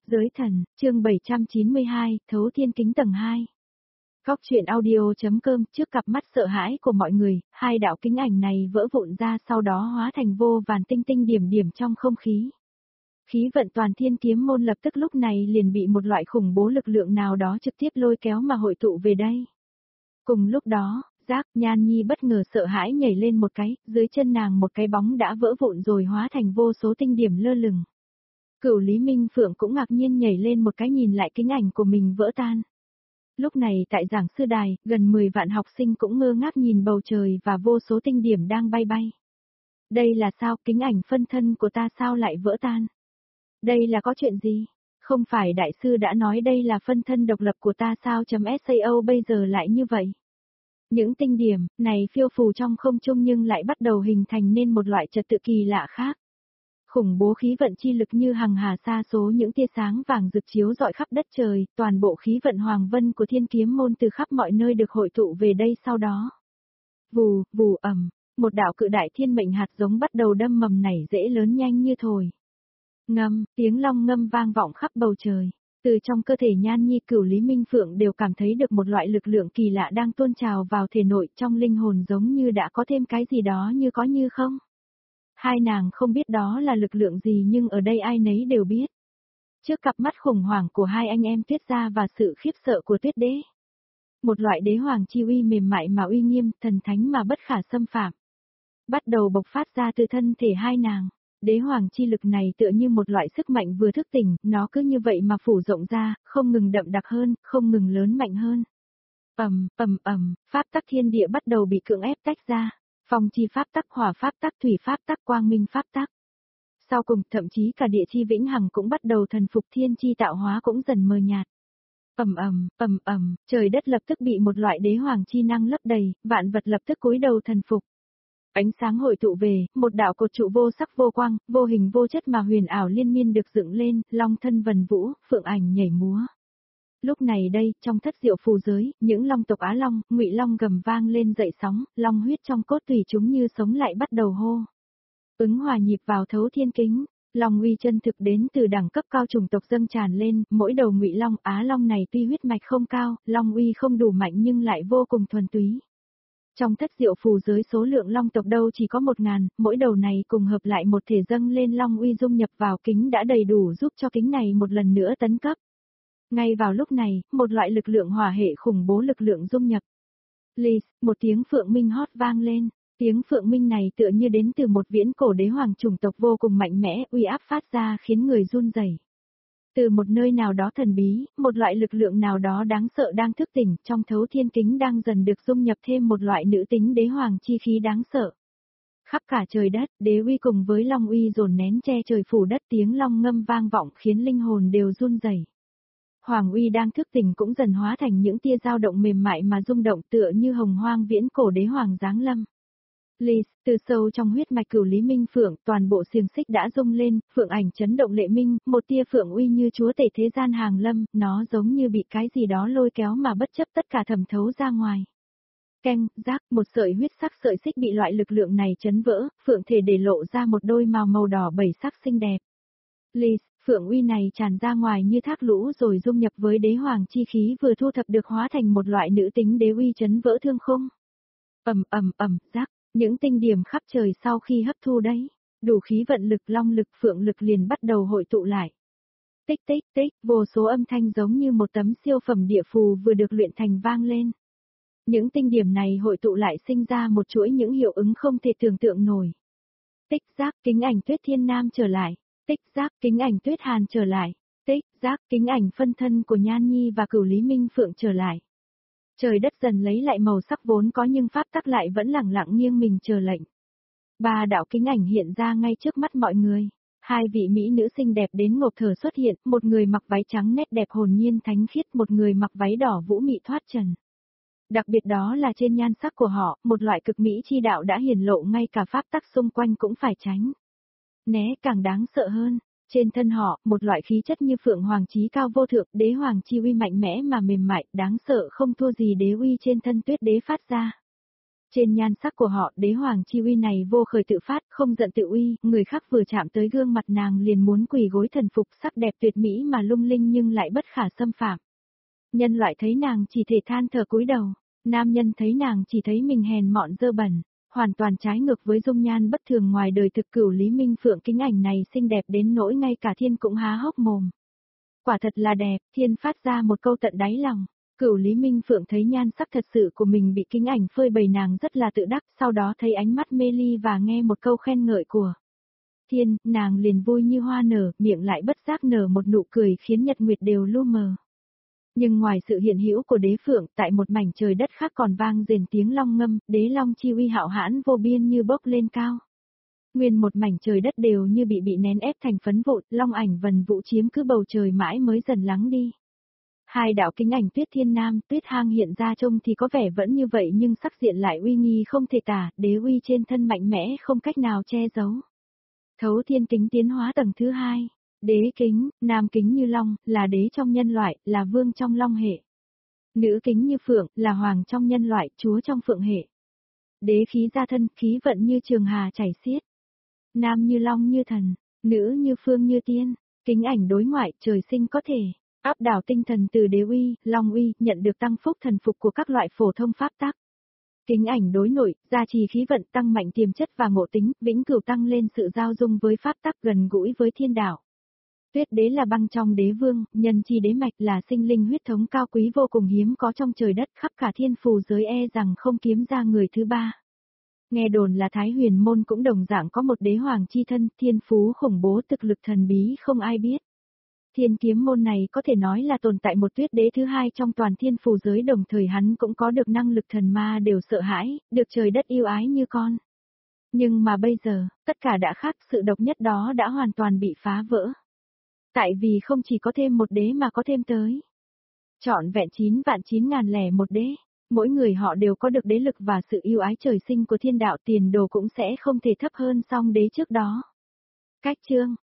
Giới thần, chương 792, Thấu Thiên Kính tầng 2. Góc truyện audio.com. Trước cặp mắt sợ hãi của mọi người, hai đạo kính ảnh này vỡ vụn ra, sau đó hóa thành vô vàn tinh tinh điểm điểm trong không khí. Khí vận toàn Thiên Kiếm Môn lập tức lúc này liền bị một loại khủng bố lực lượng nào đó trực tiếp lôi kéo mà hội tụ về đây. Cùng lúc đó, Nhan Nhi bất ngờ sợ hãi nhảy lên một cái, dưới chân nàng một cái bóng đã vỡ vụn rồi hóa thành vô số tinh điểm lơ lửng. Cửu Lý Minh Phượng cũng ngạc nhiên nhảy lên một cái, nhìn lại kính ảnh của mình vỡ tan. Lúc này tại giảng sư đài, gần 10 vạn học sinh cũng ngơ ngác nhìn bầu trời và vô số tinh điểm đang bay bay. Đây là sao, kính ảnh phân thân của ta sao lại vỡ tan? Đây là có chuyện gì? Không phải đại sư đã nói đây là phân thân độc lập của ta sao? Bây giờ lại như vậy. Những tinh điểm này phiêu phù trong không trung nhưng lại bắt đầu hình thành nên một loại trật tự kỳ lạ khác. Khủng bố khí vận chi lực như hằng hà sa số những tia sáng vàng rực chiếu rọi khắp đất trời, toàn bộ khí vận hoàng vân của Thiên Kiếm Môn từ khắp mọi nơi được hội tụ về đây sau đó. Vù, vù ầm, một đạo cự đại thiên mệnh hạt giống bắt đầu đâm mầm nảy rễ lớn nhanh như thổi. Ngâm, tiếng long ngâm vang vọng khắp bầu trời. Từ trong cơ thể Nhan Nhi, Cửu Lý Minh Phượng đều cảm thấy được một loại lực lượng kỳ lạ đang tuôn trào vào thể nội, trong linh hồn giống như đã có thêm cái gì đó như có như không. Hai nàng không biết đó là lực lượng gì nhưng ở đây ai nấy đều biết. Trước cặp mắt khủng hoảng của hai anh em Tuyết Gia và sự khiếp sợ của Tuyết Đế. Một loại đế hoàng chi uy mềm mại mà uy nghiêm, thần thánh mà bất khả xâm phạm. Bắt đầu bộc phát ra từ thân thể hai nàng. Đế hoàng chi lực này tựa như một loại sức mạnh vừa thức tỉnh, nó cứ như vậy mà phủ rộng ra, không ngừng đậm đặc hơn, không ngừng lớn mạnh hơn. Pháp tắc thiên địa bắt đầu bị cưỡng ép tách ra. Phong chi pháp tắc, hỏa pháp tắc, thủy pháp tắc, quang minh pháp tắc. Sau cùng, thậm chí cả địa chi vĩnh hằng cũng bắt đầu thần phục, thiên chi tạo hóa cũng dần mờ nhạt. Trời đất lập tức bị một loại đế hoàng chi năng lấp đầy, vạn vật lập tức cúi đầu thần phục. Ánh sáng hội tụ về, một đạo cột trụ vô sắc vô quang, vô hình vô chất mà huyền ảo liên miên được dựng lên, long thân vần vũ, phượng ảnh nhảy múa. Lúc này đây, trong thất diệu phù giới, những long tộc Á Long, Ngụy Long gầm vang lên dậy sóng, long huyết trong cốt tủy chúng như sống lại bắt đầu hô. Ứng hòa nhịp vào thấu thiên kính, long uy chân thực đến từ đẳng cấp cao chủng tộc dâng tràn lên, mỗi đầu Ngụy Long, Á Long này tuy huyết mạch không cao, long uy không đủ mạnh nhưng lại vô cùng thuần túy. Trong thất diệu phù giới số lượng long tộc đâu chỉ có 1000, mỗi đầu này cùng hợp lại một thể dâng lên long uy dung nhập vào kính đã đầy đủ giúp cho kính này một lần nữa tấn cấp. Ngay vào lúc này, một loại lực lượng hỏa hệ khủng bố lực lượng dung nhập. Lis, một tiếng phượng minh hót vang lên, tiếng phượng minh này tựa như đến từ một viễn cổ đế hoàng chủng tộc vô cùng mạnh mẽ, uy áp phát ra khiến người run rẩy. Từ một nơi nào đó thần bí, một loại lực lượng nào đó đáng sợ đang thức tỉnh, trong thấu thiên kính đang dần được dung nhập thêm một loại nữ tính đế hoàng chi khí đáng sợ. Khắp cả trời đất, đế uy cùng với long uy dồn nén che trời phủ đất, tiếng long ngâm vang vọng khiến linh hồn đều run rẩy. Hoàng uy đang thức tỉnh cũng dần hóa thành những tia dao động mềm mại mà rung động tựa như hồng hoang viễn cổ đế hoàng giáng lâm. Lis, từ sâu trong huyết mạch Cửu Lý Minh Phượng, toàn bộ xiềng xích đã rung lên, phượng ảnh chấn động lệ minh, một tia phượng uy như chúa tể thế gian hàng lâm, nó giống như bị cái gì đó lôi kéo mà bất chấp tất cả thẩm thấu ra ngoài. Keng, một sợi huyết sắc sợi xích bị loại lực lượng này chấn vỡ, phượng thể để lộ ra một đôi màu màu đỏ bảy sắc xinh đẹp. Lis, phượng uy này tràn ra ngoài như thác lũ rồi dung nhập với đế hoàng chi khí vừa thu thập được hóa thành một loại nữ tính đế uy chấn vỡ thương khung. Những tinh điểm khắp trời sau khi hấp thu đấy, đủ khí vận lực, long lực, phượng lực liền bắt đầu hội tụ lại. Tích tích tích, vô số âm thanh giống như một tấm siêu phẩm địa phù vừa được luyện thành vang lên. Những tinh điểm này hội tụ lại sinh ra một chuỗi những hiệu ứng không thể tưởng tượng nổi. Tích giác, kính ảnh Tuyết Thiên Nam trở lại. Tích giác, kính ảnh Tuyết Hàn trở lại. Tích giác, kính ảnh phân thân của Nhan Nhi và Cửu Lý Minh Phượng trở lại. Trời đất dần lấy lại màu sắc vốn có nhưng pháp tắc lại vẫn lẳng lặng nghiêng mình chờ lệnh. Ba đạo kính ảnh hiện ra ngay trước mắt mọi người. Hai vị mỹ nữ xinh đẹp đến ngộp thở xuất hiện, một người mặc váy trắng nét đẹp hồn nhiên thánh khiết, một người mặc váy đỏ vũ mị thoát trần. Đặc biệt đó là trên nhan sắc của họ, một loại cực mỹ chi đạo đã hiển lộ ngay cả pháp tắc xung quanh cũng phải tránh. Né càng đáng sợ hơn. Trên thân họ, một loại khí chất như phượng hoàng chí cao vô thượng, đế hoàng chi uy mạnh mẽ mà mềm mại, đáng sợ không thua gì đế uy trên thân Tuyết Đế phát ra. Trên nhan sắc của họ, đế hoàng chi uy này vô khởi tự phát, không giận tự uy, người khác vừa chạm tới gương mặt nàng liền muốn quỳ gối thần phục, sắc đẹp tuyệt mỹ mà lung linh nhưng lại bất khả xâm phạm. Nhân loại thấy nàng chỉ thể than thở cúi đầu, nam nhân thấy nàng chỉ thấy mình hèn mọn dơ bẩn, hoàn toàn trái ngược với dung nhan bất thường ngoài đời thực. Cửu Lý Minh Phượng kính ảnh này xinh đẹp đến nỗi ngay cả thiên cũng há hốc mồm. Quả thật là đẹp, thiên phát ra một câu tận đáy lòng. Cửu Lý Minh Phượng thấy nhan sắc thật sự của mình bị kính ảnh phơi bày nàng rất là tự đắc, sau đó thấy ánh mắt mê ly và nghe một câu khen ngợi của thiên, nàng liền vui như hoa nở, miệng lại bất giác nở một nụ cười khiến nhật nguyệt đều lu mờ. Nhưng ngoài sự hiện hữu của đế phượng, tại một mảnh trời đất khác còn vang rền tiếng long ngâm, đế long chi uy hạo hãn vô biên như bốc lên cao. Nguyên một mảnh trời đất đều như bị nén ép thành phấn vụn, long ảnh vần vũ chiếm cứ bầu trời mãi mới dần lắng đi. Hai đạo kính ảnh Tuyết Thiên Nam, Tuyết Hang hiện ra trông thì có vẻ vẫn như vậy nhưng sắc diện lại uy nghi không thể tả, đế uy trên thân mạnh mẽ không cách nào che giấu. Thấu Thiên Kính tiến hóa tầng thứ 2. Đế kính, nam kính như long, là đế trong nhân loại, là vương trong long hệ. Nữ kính như phượng, là hoàng trong nhân loại, chúa trong phượng hệ. Đế khí gia thân, khí vận như trường hà chảy xiết. Nam như long như thần, nữ như phương như tiên, kính ảnh đối ngoại, trời sinh có thể áp đảo tinh thần từ đế uy, long uy, nhận được tăng phúc thần phục của các loại phổ thông pháp tắc. Kính ảnh đối nội, gia trì khí vận, tăng mạnh tiềm chất và ngộ tính, vĩnh cửu tăng lên sự giao dung với pháp tắc, gần gũi với thiên đạo. Tuyết đế là băng trong đế vương, nhân chi đế mạch, là sinh linh huyết thống cao quý vô cùng hiếm có trong trời đất, khắp cả thiên phù giới rằng không kiếm ra người thứ ba. Nghe đồn là Thái Huyền môn cũng đồng dạng có một đế hoàng chi thân, thiên phú khủng bố, thực lực thần bí không ai biết. Thiên kiếm môn này có thể nói là tồn tại một tuyết đế thứ hai trong toàn thiên phù giới, đồng thời hắn cũng có được năng lực thần ma đều sợ hãi, được trời đất yêu ái như con. Nhưng mà bây giờ, tất cả đã khác, sự độc nhất đó đã hoàn toàn bị phá vỡ. Tại vì không chỉ có thêm một đế mà có thêm tới trọn vẹn 9.901 đế, mỗi người họ đều có được đế lực và sự yêu ái trời sinh của thiên đạo, tiền đồ cũng sẽ không thể thấp hơn song đế trước đó. Cách chương